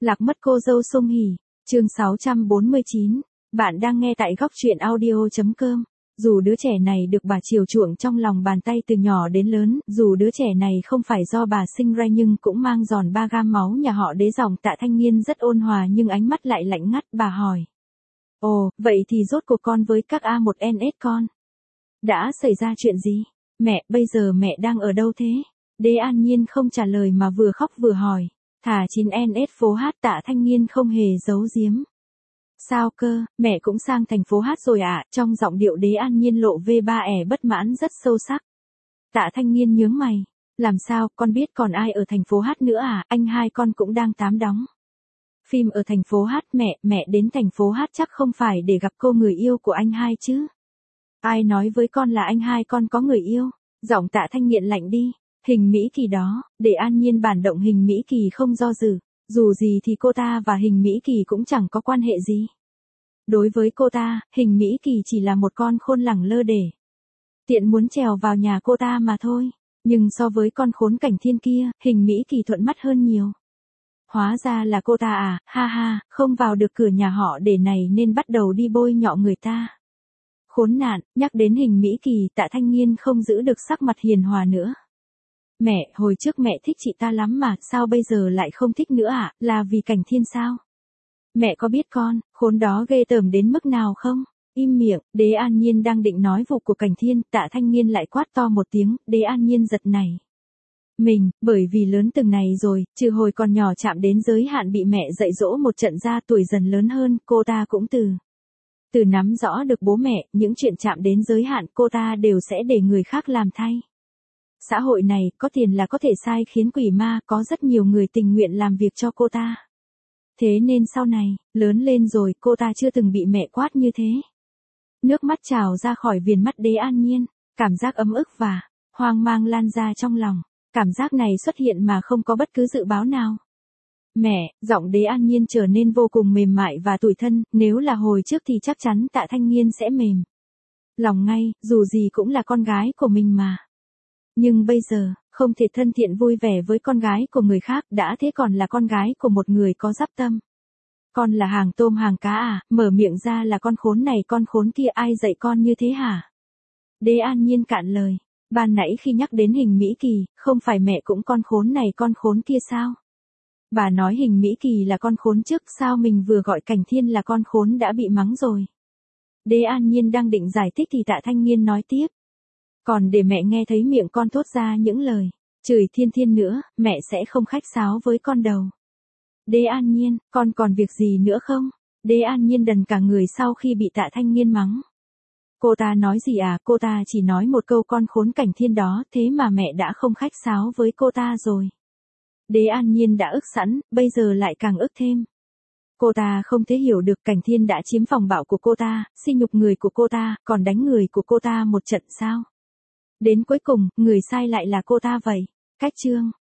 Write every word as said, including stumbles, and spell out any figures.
Lạc mất cô dâu Song Hỷ, chương sáu trăm bốn mươi chín. Bạn đang nghe tại góc truyện audio chấm com. Dù đứa trẻ này được bà chiều chuộng trong lòng bàn tay từ nhỏ đến lớn, dù đứa trẻ này không phải do bà sinh ra nhưng cũng mang giòn ba gam máu nhà họ Đế. Giọng Tạ Thanh Nghiên rất ôn hòa nhưng ánh mắt lại lạnh ngắt. Bà hỏi: Ồ, vậy thì rốt cuộc con với các A một N S con đã xảy ra chuyện gì? Mẹ, bây giờ mẹ đang ở đâu thế? Đế An Nhiên không trả lời mà vừa khóc vừa hỏi. Thả chín N S phố hát. Tạ Thanh Nghiên không hề giấu giếm. Sao cơ, mẹ cũng sang thành phố hát rồi ạ? À? Trong giọng điệu Đế An Nhiên lộ về ba ẻ bất mãn rất sâu sắc. Tạ Thanh Nghiên nhướng mày. Làm sao, con biết còn ai ở thành phố hát nữa à? Anh hai con cũng đang tám đóng phim ở thành phố hát. Mẹ, mẹ đến thành phố hát chắc không phải để gặp cô người yêu của anh hai chứ? Ai nói với con là anh hai con có người yêu? Giọng Tạ Thanh Nghiên lạnh đi. Hình Mỹ Kỳ đó. Để An Nhiên bản động Hình Mỹ Kỳ không do dự. Dù gì thì cô ta và Hình Mỹ Kỳ cũng chẳng có quan hệ gì. Đối với cô ta, Hình Mỹ Kỳ chỉ là một con khôn lẳng lơ để tiện muốn trèo vào nhà cô ta mà thôi. Nhưng so với con khốn Cảnh Thiên kia, Hình Mỹ Kỳ thuận mắt hơn nhiều. Hóa ra là cô ta à, ha ha, không vào được cửa nhà họ Để này nên bắt đầu đi bôi nhọ người ta. Khốn nạn. Nhắc đến Hình Mỹ Kỳ, Tạ Thanh Nghiên không giữ được sắc mặt hiền hòa nữa. Mẹ, hồi trước mẹ thích chị ta lắm mà, sao bây giờ lại không thích nữa ạ? À? Là vì Cảnh Thiên sao? Mẹ có biết con, khốn đó ghê tởm đến mức nào không? Im miệng. Đế An Nhiên đang định nói vụ của Cảnh Thiên, Tạ Thanh Nghiên lại quát to một tiếng. Đế An Nhiên giật nảy mình, bởi vì lớn từng này rồi, trừ hồi còn nhỏ chạm đến giới hạn bị mẹ dạy dỗ một trận ra, tuổi dần lớn hơn, cô ta cũng từ từ nắm rõ được bố mẹ, những chuyện chạm đến giới hạn cô ta đều sẽ để người khác làm thay. Xã hội này, có tiền là có thể sai khiến quỷ ma, có rất nhiều người tình nguyện làm việc cho cô ta. Thế nên sau này, lớn lên rồi, cô ta chưa từng bị mẹ quát như thế. Nước mắt trào ra khỏi viền mắt Đế An Nhiên, cảm giác ấm ức và hoang mang lan ra trong lòng. Cảm giác này xuất hiện mà không có bất cứ dự báo nào. Mẹ, giọng Đế An Nhiên trở nên vô cùng mềm mại và tủi thân, nếu là hồi trước thì chắc chắn Tạ Thanh Nghiên sẽ mềm lòng ngay, dù gì cũng là con gái của mình mà. Nhưng bây giờ, không thể thân thiện vui vẻ với con gái của người khác, đã thế còn là con gái của một người có dắp tâm. Con là hàng tôm hàng cá à, mở miệng ra là con khốn này con khốn kia, ai dạy con như thế hả? Đế An Nhiên cạn lời. Ban nãy khi nhắc đến Hình Mỹ Kỳ, không phải mẹ cũng con khốn này con khốn kia sao? Bà nói Hình Mỹ Kỳ là con khốn trước, sao mình vừa gọi Cảnh Thiên là con khốn đã bị mắng rồi? Đế An Nhiên đang định giải thích thì Tạ Thanh Nghiên nói tiếp. Còn để mẹ nghe thấy miệng con thốt ra những lời chửi Thiên Thiên nữa, mẹ sẽ không khách sáo với con đâu. Đế An Nhiên, con còn việc gì nữa không? Đế An Nhiên đần cả người sau khi bị Tạ Thanh Nghiên mắng. Cô ta nói gì à? Cô ta chỉ nói một câu con khốn Cảnh Thiên đó, thế mà mẹ đã không khách sáo với cô ta rồi. Đế An Nhiên đã ức sẵn, bây giờ lại càng ức thêm. Cô ta không thể hiểu được Cảnh Thiên đã chiếm phòng bạo của cô ta, sỉ nhục người của cô ta, còn đánh người của cô ta một trận sao? Đến cuối cùng, người sai lại là cô ta vậy. Cách chương